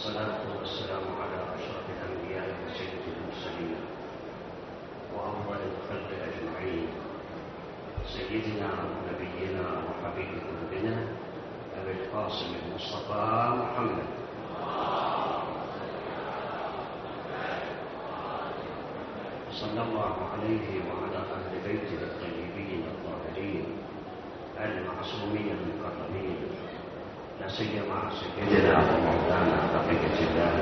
والصلاة والسلام على أشرف الأنبياء وسيد المرسلين وأفضل الخلق أجمعين، سيدنا ونبينا وحبيب قلوبنا أبي القاسم المصطفى محمد صلى الله عليه وعلى أهل بيته الطيبين الطاهرين المعصومين المكرمين، لا سيما سيدنا ومولانا بقية الله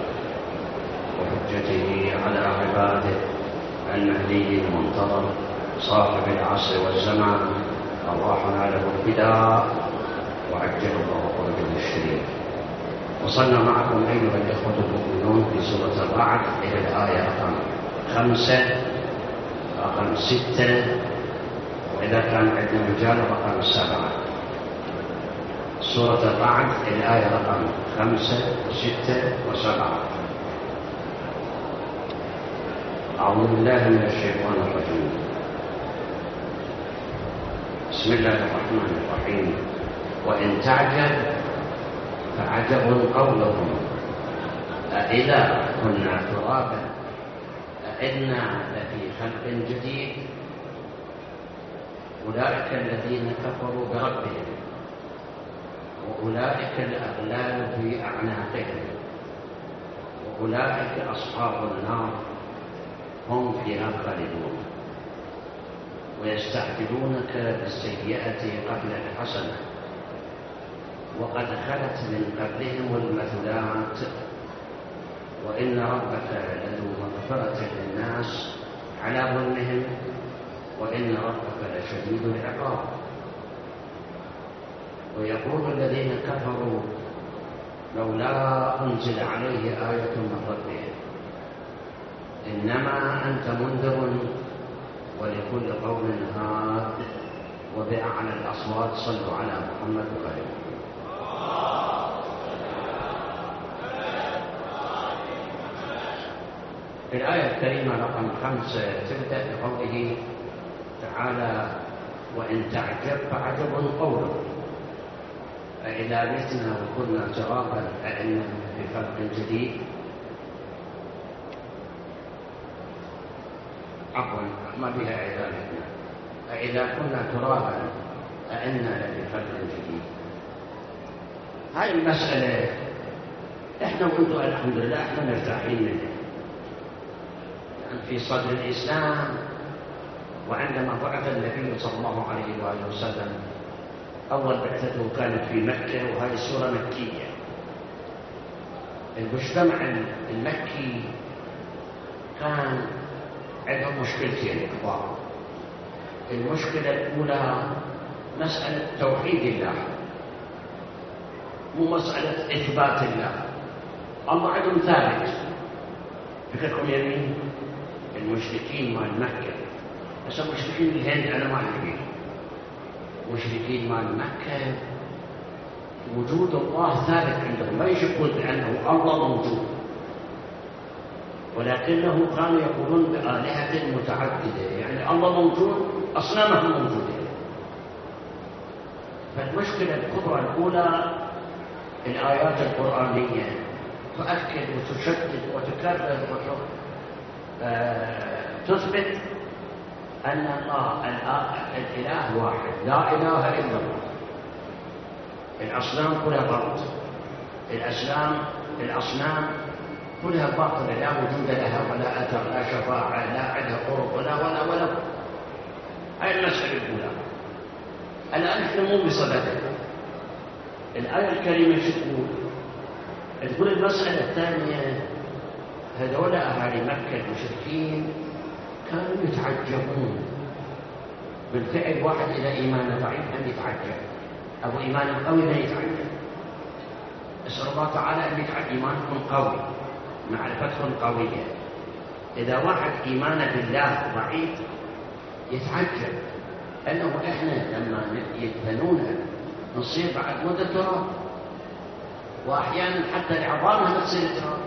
وحجته على عباده المهدي المنتظر صاحب العصر والزمان، أرواحنا له الفداء وعجل الله فرجه الشريف. وصلنا معكم أيها الإخوة المؤمنون في سورة الرعد إلى الآية رقم 5 رقم 6، وإذا كان عندنا مجال رقم 7. سورة الرعد الآية رقم 5 و6 و7. أعوذ بالله من الشيطان الرجيم. بسم الله الرحمن الرحيم. وإن تعجب فعجب قولهم أإذا كنا ترابا أإنا لفي خلق جديد. أولئك الذين كفروا بربهم وأولئك الأغلال في أعناقهم وأولئك أصحاب النار هم فيها خالدون. ويستعجلونك بالسيئة قبل الحسنة وقد خلت من قبلهم المثلات وإن ربك لذو مغفرة للناس على ظلمهم وإن ربك لشديد العقاب. ويقول الذين كفروا لولا أنزل عليه آية من ربه إنما أنت منذر ولكل قوم هاد وبأعلى الأصوات صلوا على محمد وآله. في الآية الكريمة رقم 5 تبدأ بقوله تعالى وإن تعجب فعجب قوله أإذا متنا وكنا ترابا أإنا في خلق جديد. عفوا ما بها أإذا متنا، أإذا كنا ترابا أإنا لفي خلق جديد. هاي المسألة إحنا وأنتم الحمد لله إحنا مرتاحين منها، يعني في صدر الإسلام. وعندما بعث النبي صلى الله عليه وآله وسلم أول بعثته كانت في مكة، وهذه السورة مكية. المجتمع المكي كان عندهم مشكلتين كبار. المشكلة الأولى مسألة توحيد الله، مو مسألة إثبات الله. الله عندهم ثابت. فكركم يمين المشركين مال مكة، بس المشركين الهند أنا ما أعرف. مشركين مال مكة وجود الله ثابت عندهم، ما يشكون بأنه الله موجود، ولكنه كانوا يقولون بآلهة متعددة، يعني الله موجود أصنامهم موجودة. فالمشكلة الكبرى الأولى الآيات القرآنية تؤكد وتشدد وتكرر وتثبت أن الله الإله واحد لا إله إلا الله. الأصنام كلها باطلة، الأصنام كلها باطلة، لا وجود لها ولا أثر، لا شفاعة، لا عندها قرب ولا. هاي المسألة الأولى. الآن نحن مو بصددها. الآية الكريمة شو تقول المسألة الثانية هذول أهالي مكة المشركين كانوا يتعجبون من فعل واحد إلى إيمان ضعيف أن يتعجب، أو إيمان قوي لا يتعجب. أسأل الله تعالى أن يجعل إيمانكم قوي، معرفتكم قوية. إذا واحد إيمانه بالله ضعيف يتعجب أنه إحنا لما يدفنونا نصير بعد مدة تراب، وأحيانا حتى العظام تصير تراب.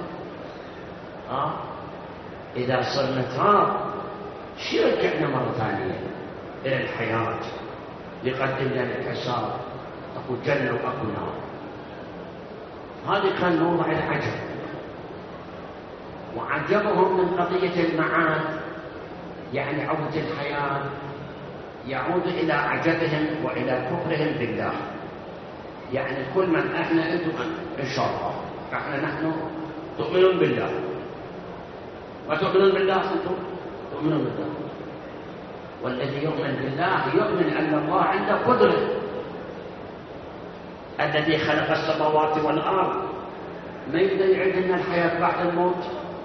إذا صرنا تراب شو رجعنا مرة ثانية إلى الحياة لقدم لنا الحساب، أكو جنة وأكو نار. هذا كان موضع العجب. وعجبهم من قضية المعاد، يعني عودة الحياة، يعود إلى عجبهم وإلى كفرهم بالله. يعني كل من احنا انتم ان شاء الله نحن تؤمنون بالله، ما تؤمنون بالله انتم تؤمنون بالله. والذي يؤمن بالله يؤمن ان الله عنده قدرة، الذي خلق السماوات والارض، ما يقدر يعد لنا الحياة بعد الموت،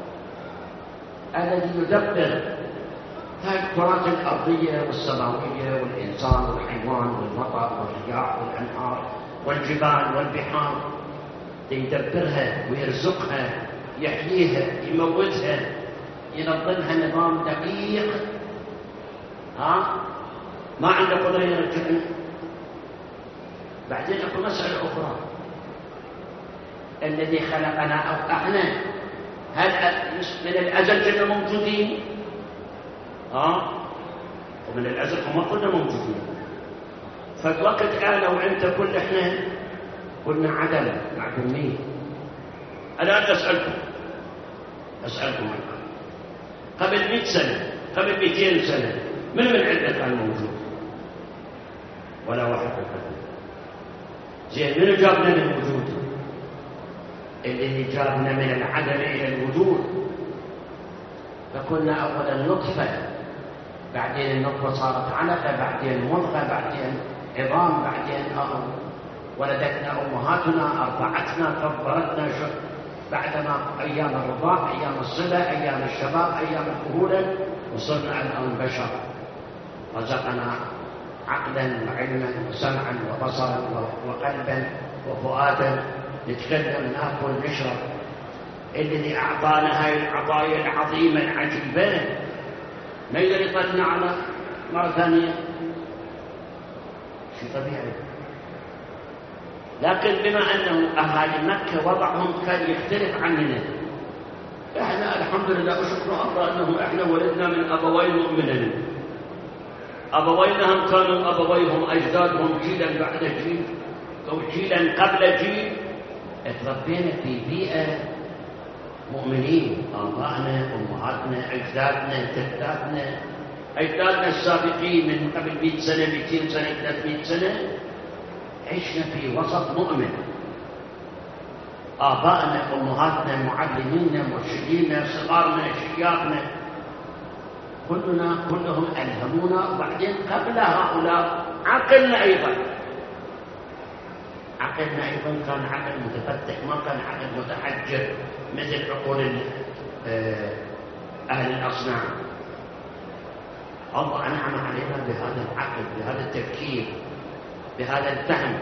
الذي يدبر هاي الكرات الارضية والسماوية والانسان والحيوان والمطر والرياح والانهار والجبال والبحار، يدبرها ويرزقها، يحييها، يموتها، ينظمها نظام دقيق. ما عنده قدرة يرجعنا. بعدين اكو مسألة أخرى، الذي خلقنا أو احنا، هل من الأزل كنا موجودين؟ ومن الأزل ما كنا موجودين. فالوقت أنا وأنت كل إحنا كنا عدم معدومين. الآن أسألكم الآن، قبل 100 سنة، قبل 200 سنة، من عندنا كان موجود؟ ولا واحد منكم. زين، من جابنا للوجود؟ الذي جابنا من العدم إلى الوجود. فكنا أولا نطفة، بعدين النطفة صارت علقة، بعدين مضغة، بعدين عظام، بعدين ولدتنا أمهاتنا، أرضعتنا، كبرتنا، بعدما أيام الرضاع، أيام الصبا، أيام الشباب، أيام الكهولة، وصرنا الآن بشر. رزقنا عقلا وعلما وسمعا وبصرا وقلبا وفؤادا، نتكلم، ناكل، نشرب. الذي أعطانا هاي العطايا العظيمة العجيبة ما يقدر يطلعنا على مرة ثانية، شيء طبيعي. لكن بما أنه أهالي مكة وضعهم كان يختلف عننا، إحنا الحمد لله وشكر الله أنه إحنا ولدنا من أبوين مؤمنين. أبوينهم كانوا أبويهم أجدادهم جيلا بعد جيل أو جيلا قبل جيل. اتربينا في بيئة مؤمنين، آبائنا، أمهاتنا، أجدادنا، جداتنا، أجدادنا السابقين من قبل 100 سنة، 200 سنة، 300 سنة، عشنا في وسط مؤمن. آبائنا، أمهاتنا، معلمينا، مرشدينا، صغارنا، شيابنا، كلهم ألهمونا. وبعدين قبل هؤلاء عقلنا أيضا كان عقل متفتح، ما كان عقل متحجر مثل عقول أهل الأصنام. الله أنعم علينا بهذا العقل، بهذا التفكير، بهذا الفهم.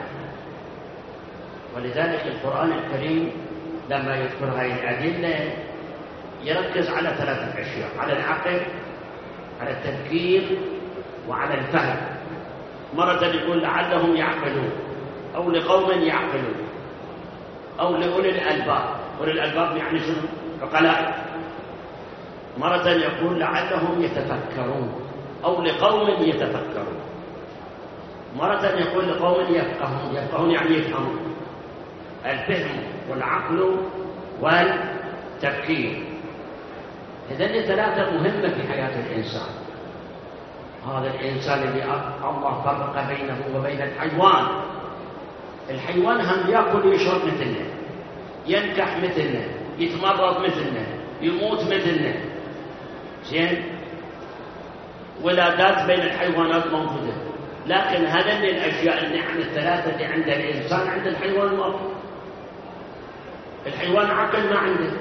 ولذلك القرآن الكريم لما يذكر هذه الأدلة يركز على 3 أشياء: على العقل، على التفكير، وعلى الفهم. مرة يقول لعلهم يعقلون، أو لقوم يعقلون، أو لأولي الألباب. أولي الألباب يعني شنو؟ عقلاء. مرة يقول لعلهم يتفكرون، أو لقوم يتفكرون. مرة يقول لقوم يفقهون يعني يفهمون. الفهم والعقل والتفكير، هذين 3 مهمة في حياة الإنسان. هذا الإنسان الذي الله فرق بينه وبين الحيوان. الحيوان هم يأكل ويشرب مثلنا، ينكح مثلنا، يتمرض مثلنا، يموت مثلنا. زين، ولادات بين الحيوانات موجودة. لكن هذين الأشياء، النعم ال3 اللي عند الإنسان عند الحيوان ما. الحيوان عقل ما عنده،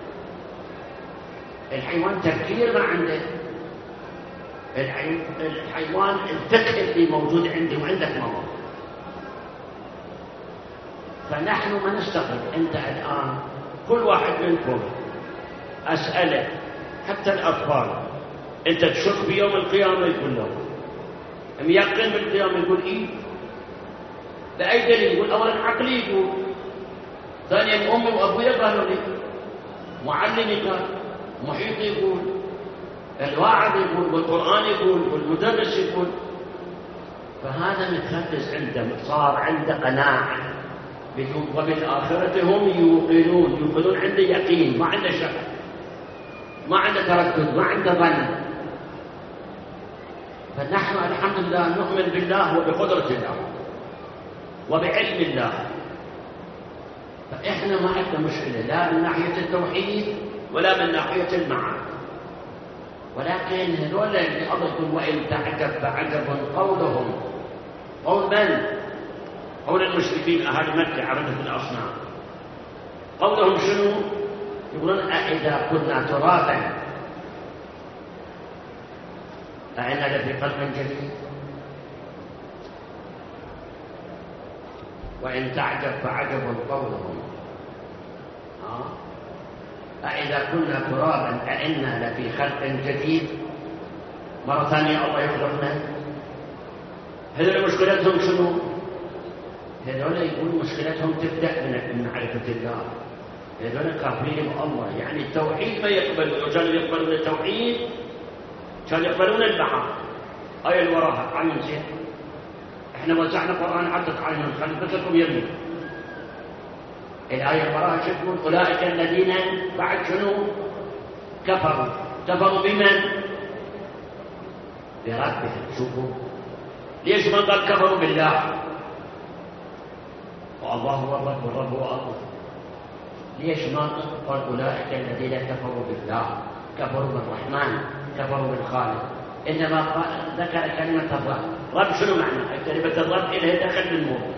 الحيوان تفكير ما عنده، الحيوان الفكر اللي موجود عندي وعندك ما موجود. فنحن ما نستغرب. أنت الآن كل واحد منكم أسأله، حتى الأطفال، أنت تشك بيوم القيامة؟ يقول له ميقن بالقيامة؟ يقول إيه. بأي دليل؟ يقول أولا عقلي، يقول ثانيا أمي وأبوي قالوا لي، معلمي قال، محيطي يقول، الواعظ يقول، والقرآن يقول، والمدرس يقول. فهذا متخلص عنده، صار عنده قناعة وبالآخرة هم يوقنون عنده يقين، ما عنده شك، ما عنده تردد، ما عنده ظن. فنحن الحمد لله نؤمن بالله وبقدرة الله وبعلم الله، فإحنا ما عندنا مشكلة لا من ناحية التوحيد ولا من ناحية المعاد. ولكن هذول اللي أضلوا وإن تعجب فعجب قولهم، قول من؟ قول المشركين أهل مكة عبدة الأصنام. قولهم شنو؟ يقولون أإذا كنا ترابا أإنا لفي خلق جديد. وإن تعجب فعجب قولهم أإذا كنا ترابا أإنا لفي خلق جديد. مرة ثانية الله يخلقنا. هذول مشكلتهم شنو؟ هذول يقول مشكلتهم تبدأ من معرفة الله. هذول كافرين بالله، يعني التوحيد ما يقبلون. كانوا يقبلون التوحيد، كانوا يقبلون البعض. آية اللي وراها عين زين. احنا وزعنا قرآن عدد عين، خلفتكم يمين. الآية اللي وراها شو تقول؟ أولئك الذين بعد شنو؟ كفروا بمن؟ بربهم. شوفوا ليش ما قال كفروا بالله؟ والله هو الرب والرب هو الله. ليش ما قال أولئك الذين كفروا بالله، كفروا بالرحمن، كفروا بالخالق؟ إنما ذكر كلمة الرب. رب شنو معنى؟ كلمة الرب إليه دخل بالموت.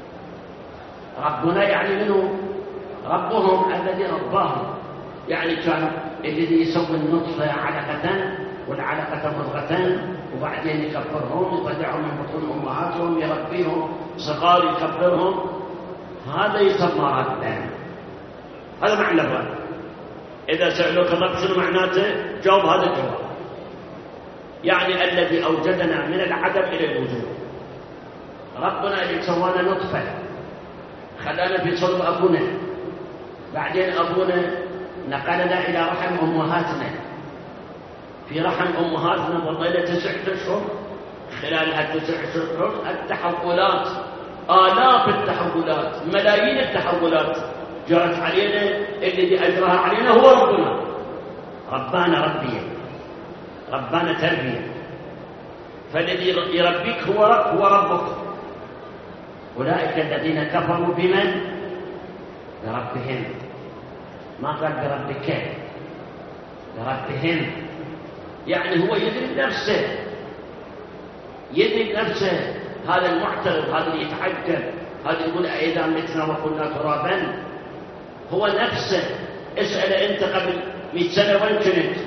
ربنا يعني منه ربهم الذي رباهم، يعني كان الذي يسوي النطفة علقة والعلقة مضغة وبعدين يكبرهم يطلعهم من بطون أمهاتهم يربيهم صغار يكبرهم. هذا يسمى ربا. هذا معنى الرب. إذا سألوك الرب شنو معناته؟ جاوب هذا الجواب، يعني الذي أوجدنا من العدم إلى الوجود. ربنا اللي سوانا نطفة خلانا في صلب أبونا، بعدين أبونا نقلنا إلى رحم أمهاتنا. في رحم أمهاتنا ظلنا 9 أشهر. خلال هال9 أشهر التحولات، آلاف التحولات، ملايين التحولات جرت علينا. الذي أجرها علينا هو ربنا. ربانا ربيا، ربانا تربية. فالذي يربيك هو ربك. أولئك الذين كفروا بمن؟ بربهم. ما قال بربك، بربهم. يعني هو يدري بنفسه، يدري بنفسه. هذا المعترض، هذا اللي يتعجب، هذا يقول أئذا متنا وكنا ترابا، هو نفسه. اسأل أنت قبل 100 سنة وين كنت؟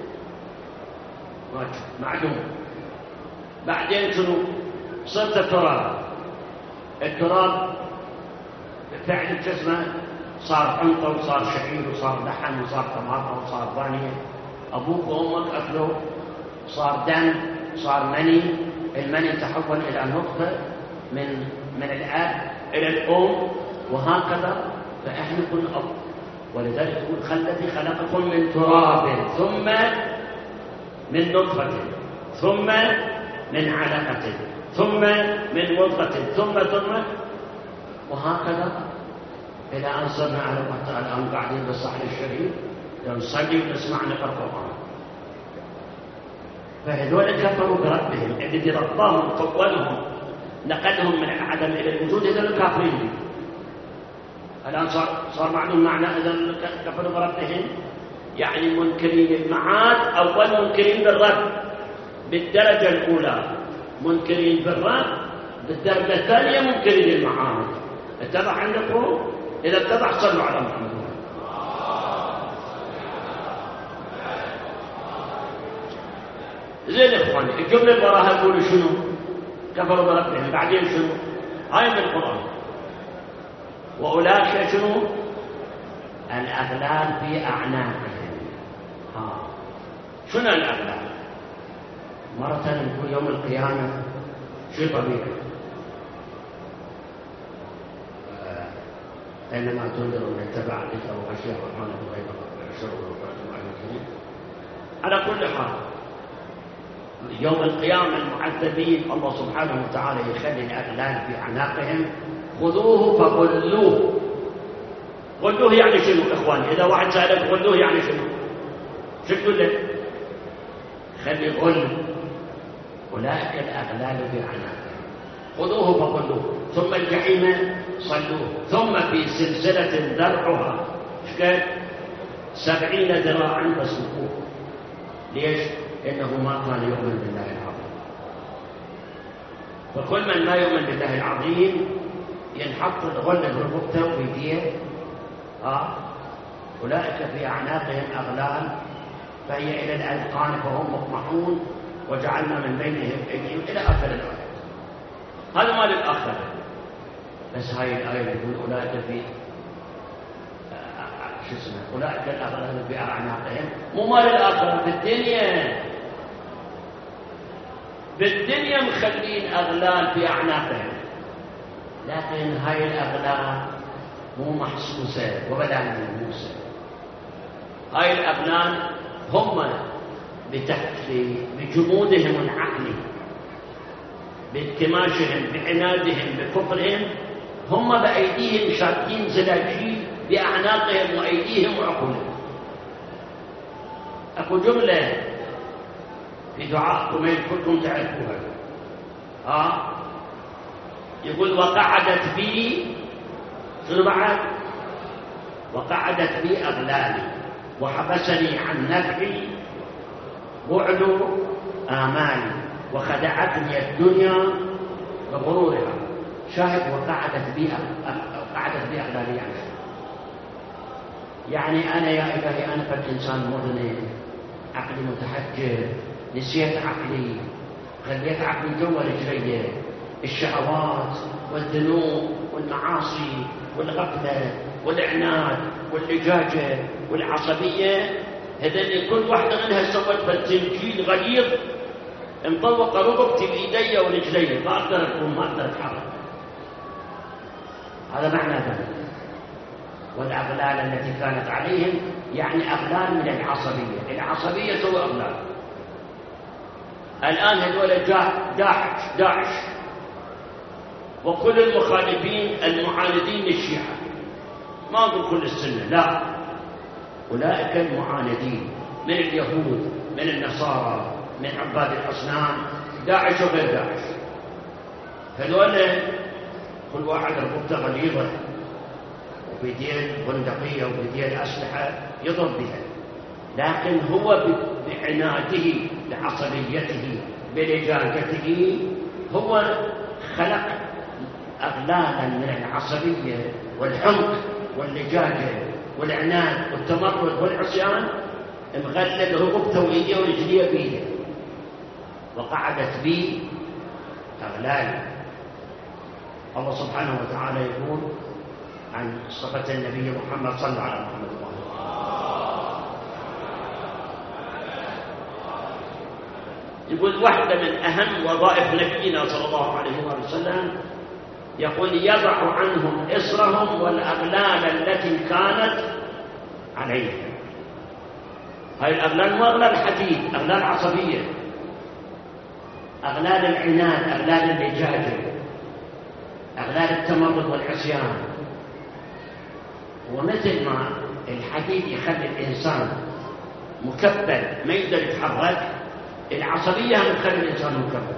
معدوم. بعدين شنو؟ صرت تراب. التراب فعل جسمه صار حنطة وصار شعير وصار لحم وصار طماطم وصار ثانية. أبوك وأمك أكلوا، صار دم، صار مني. المني تحول إلى نطفة، من الأب إلى الأم، وهكذا. فإحنا كنا أب. ولذلك يقول الذي خلقكم من تراب ثم من نطفة ثم من علقة ثم من مضغة ثم وهكذا إلى أن صرنا على الله الآن قاعدين بالصحن الشريف نصلي ونسمع نقرأ القرآن. فهذول كفروا بربهم الذي رباهم قولهم نقلهم من العدم إلى الوجود. هذول كافرين. الآن صار معلوم معنى إذا كفروا بربهم، يعني منكرين المعاد. أول منكرين بالرب بالدرجة الأولى، منكرين بالرب بالدرجة الثانية، منكرين المعاد. اتضح عندكم؟ إذا اتضح صلوا على محمد. زين إخواني، الجملة اللي وراها يقولوا شنو؟ كفروا بربهم. بعدين شنو؟ هاي من القرآن. وأولئك شنو؟ الأغلال في أعناقهم. شنو الأغلال؟ مرة نقول يوم القيامة شيء طبيعي. أينما تنذر من اتبع ذكر وخشي الرحمن غير الشر والمعلمين. على كل حال يوم القيامة المعذبين الله سبحانه وتعالى يخلي الأغلال في أعناقهم خذوه فغلوه. غلوه يعني شنو إخواني؟ إذا واحد سألك غلوه يعني شنو؟ شو تقول له؟ خلي غل. أولئك الأغلال في أعناقهم خذوه فغلوه ثم الجحيم صلوه ثم في سلسلة ذرعها 70 ذراعا فاسلكوه. ليش؟ إنه ما كان يؤمن بالله العظيم. فكل من لا يؤمن بالله العظيم ينحط الغل برقبته ويديه. أولئك في أعناقهم أغلال فهي إلى الأذقان فهم مقمحون وجعلنا من بينهم أيديهم إلى آخر الآية. هذا ما للآخرة، بس هاي الآية يقول أولئك في أولئك الأغلال في أعناقهم، مو مال الآخرة. بالدنيا مخلين أغلال في أعناقهم، لكن هاي الأغلال مو محسوسة وبلا ملموسة. هاي الأغلال هم بجمودهم العقلي، بانكماشهم، بعنادهم، بكفرهم، هم بأيديهم شادين زلاجيل بأعناقهم وأيديهم وعقولهم. أكو جملة في دعاءكم كلكم تعرفوها، يقول وقعدت بي شنو بعد؟ وقعدت بي أغلالي وحبسني عن نفعي بعد آمالي وخدعتني الدنيا بغرورها. شاهد وقعدت بي أغلالي يعني أنا يا إلهي أنا فالإنسان مذنب، عقلي متحجر، نسيت عقلي، خليت عقلي جوا رجلي، الشهوات والذنوب والمعاصي والغفلة والعناد واللجاجة والعصبية، هذين كل واحدة منها سوت بالتنجيل غليظ مطوقة رقبتي بإيدي ورجلي، ما أقدر أقوم، ما أقدر أتحرك. هذا معنى ذلك. والأغلال التي كانت عليهم يعني أغلال من العصبية. العصبية سوى أغلال. الآن هذول داعش وكل المخالفين المعاندين للشيعة، ما أقول كل السنة، لا، أولئك المعاندين من اليهود، من النصارى، من عباد الأصنام، داعش وغير داعش، هذول كل واحد رقبته غليظة وبيدين بندقية وبيدين أسلحة يضرب بها، لكن هو بعناده بعصبيته بلجاجته هو خلق أغلالا من العصبية والحمق واللجاجة والعناد والتمرد والعصيان، مغلل رقبته وإيديه ورجليه بيده. وقعدت بي أغلال. الله سبحانه وتعالى يقول عن صفة النبي محمد صلى الله عليه وسلم، يقول واحدة من أهم وظائف نبينا صلى الله عليه وسلم، يقول يضع عنهم إصرهم والأغلال التي كانت عليهم. هاي الأغلال مو أغلال الحديد، أغلال عصبية، أغلال العناد، أغلال اللجاجة، أغلال التمرد والعصيان. ومثل ما الحديد يخلي الإنسان مكبل ما يقدر يتحرك، العصبية تخلي الإنسان مكبل،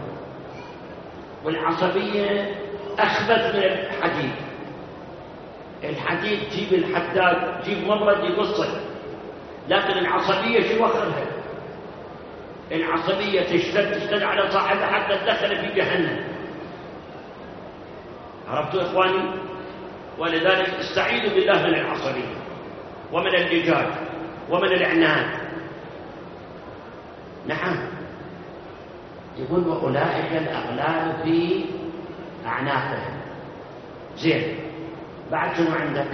والعصبية أخبث من الحديد. الحديد تجيب الحداد تجيب مبرد يقصك، لكن العصبية شو وخرها؟ العصبية تشتد على صاحبها حتى تدخل في جهنم. عرفتوا إخواني؟ ولذلك استعيذوا بالله من العصبية ومن اللجاج ومن العناد. نعم، يقول وأولئك الأغلال في أعناقهم. زين، بعد شنو عندك؟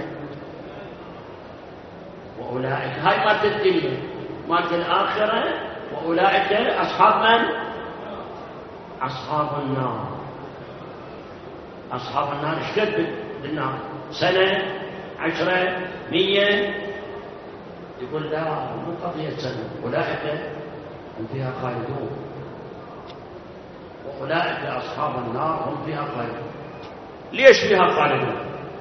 وأولئك هاي مالت الدنيا، مالت الآخرة. وأولئك أصحاب من؟ أصحاب النار. أصحاب النار ايش قد بالنار؟ سنة، 10، 100؟ يقول لا، مو قضية سنة، أولئك هم فيها خالدون. وأولئك أصحاب النار هم فيها خالدون. ليش فيها خالدون؟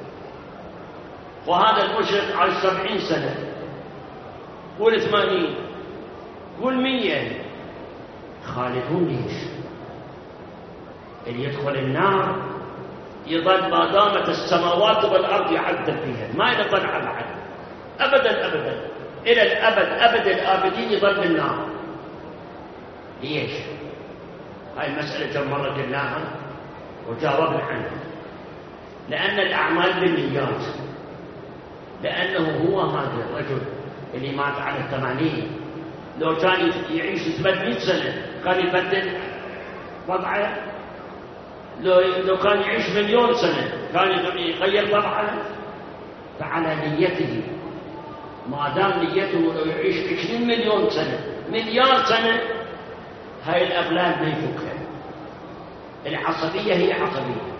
وهذا المشرك عاش 70 سنة، قول 80، قول 100، خالدون ليش؟ اللي يدخل النار يظل ما دامت السماوات والأرض يعذب فيها، ما يظل على عدل أبدا أبدا إلى الأبد أبد الآبدين، يظل بالنار. ليش؟ هاي المسألة كم مرة قلناها وجاوبنا عنها. لأن الأعمال بالنيات، لأنه هو هذا الرجل اللي مات على 80 لو كان يعيش 800 سنة كان يبدل وضعه، لو كان يعيش 1,000,000 سنة كان يغير وضعه. فعلى نيته، ما دام نيته لو يعيش 20 مليون سنة 1,000,000 سنة، هاي الأغلال ما يفكها. العصبية هي عصبية،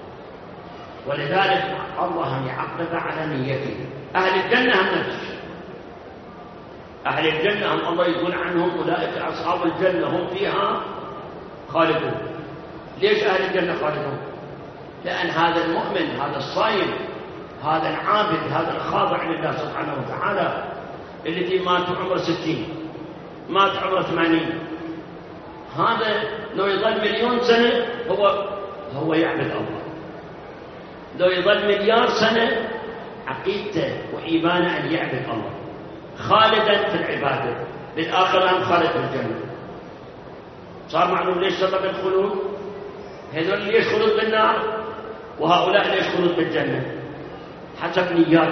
ولذلك الله يعقب على نيته. أهل الجنة هم نفس أهل الجنة هم الله يقول عنهم أولئك أصحاب الجنة هم فيها خالدون. ليش أهل الجنة خالدون؟ لأن هذا المؤمن، هذا الصائم، هذا العابد، هذا الخاضع لله سبحانه وتعالى، الذي مات عمره 60 مات عمره 80، هذا لو يظل 1,000,000 سنة هو يعبد الله. لو يظل 1,000,000 سنة عقيدته وإيمانه أن يعبد الله، خالدا في العبادة، بالآخرة هم خالد في الجنة. صار معلوم ليش سبب الخلود؟ هذول ليش خلود بالنار وهؤلاء ليش خلود بالجنة؟ حسب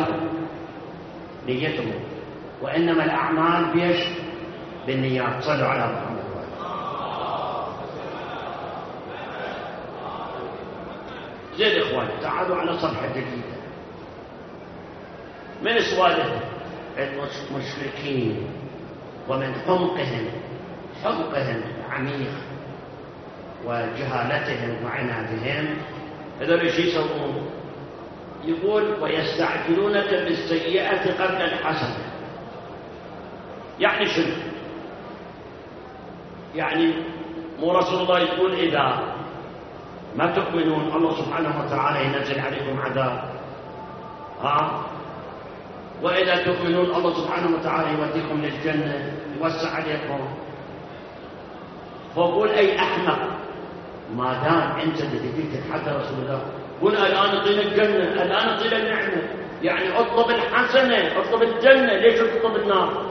نيتهم. وإنما الأعمال بيش بالنيات. صلوا على محمد. زين إخواني، تعالوا على صفحة جديدة من سوالف المشركين ومن حمقهم العميق وجهالتهم وعنادهم. هذول ايش يسوون؟ يقول ويستعجلونك بالسيئة قبل الحسنة. يعني شنو؟ يعني مو رسول الله يقول إذا ما تؤمنون الله سبحانه وتعالى ينزل عليكم عذاب، وإذا تؤمنون الله سبحانه وتعالى يوديكم للجنة، يوسع عليكم. فقول أي أحمق، ما دام أنت بدك تتحدى رسول الله قل الآن اطينا الجنة، الآن اطينا النعمة، يعني اطلب الحسنة، اطلب الجنة، ليش تطلب النار؟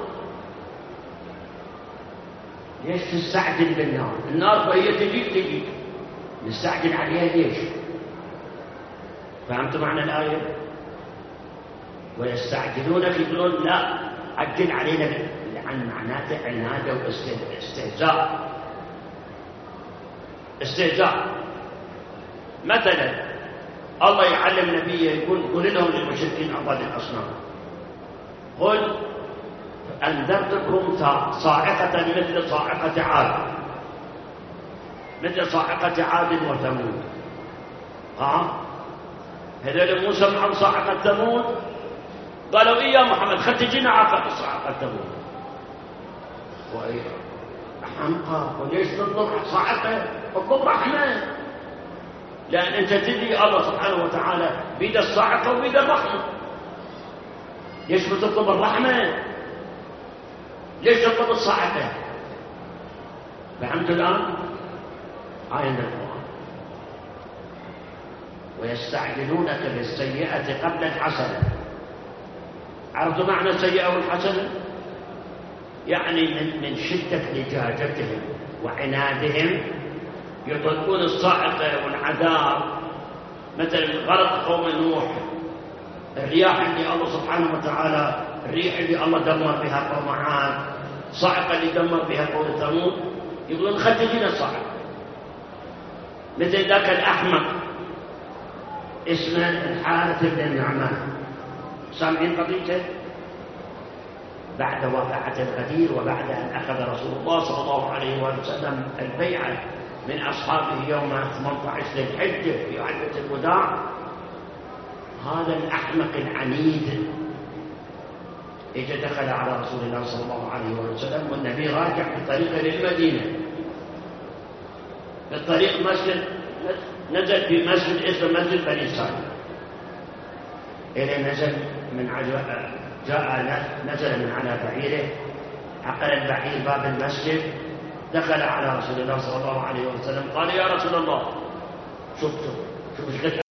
ليش تستعجل بالنار؟ النار فهي تجيك نستعجل عليها ليش؟ فهمت معنى الآية؟ ويستعجلونك يقولون لا عجل علينا، لأن معناته عناد استهزاء. مثلا الله يعلم نبيه يقول قل لهم للمشركين عباد الأصنام قل أنذرتكم صاعقة مثل صاعقة عاد وثمود. هذول موسى مع صاعقة ثمود قالوا إيه يا محمد خل تجينا عاقبة صاعقة ثمود. حمقى، وليش تطلب صاعقة؟ اطلب رحمة، لأن أنت تدري الله سبحانه وتعالى بيد الصاعقة وبيد الرحمة. ليش بتطلب الرحمة؟ ليش تطلب الصاعقة؟ فهمت الآن؟ آية من القرآن. ويستعجلونك بالسيئة قبل الحسنة. عرفتوا معنى السيئة والحسنة؟ يعني من شدة لجاجتهم وعنادهم يطلبون الصاعقة والعذاب، مثل غرق قوم نوح، الرياح اللي الله سبحانه وتعالى، الريح اللي الله دمر بها قوم عاد، صاعقة اللي دمر بها قوم ثمود، يقولون خل تجينا الصاعقة. مثل ذاك الأحمق اسمه الحارث بن النعمان، سامعين قضيته؟ بعد واقعة الغدير وبعد أن أخذ رسول الله صلى الله عليه وسلم البيعة من أصحابه يوم 18 ذي الحجة في عدة الوداع، هذا الأحمق العنيد إجا دخل على رسول الله صلى الله عليه وسلم والنبي راجع في طريقه للمدينة، في الطريق نزل في مسجد اسمه مسجد بني سالم، إلى نزل نزل من على بعيره، عقل البعير باب المسجد، دخل على رسول الله صلى الله عليه وسلم، قال: يا رسول الله، شوف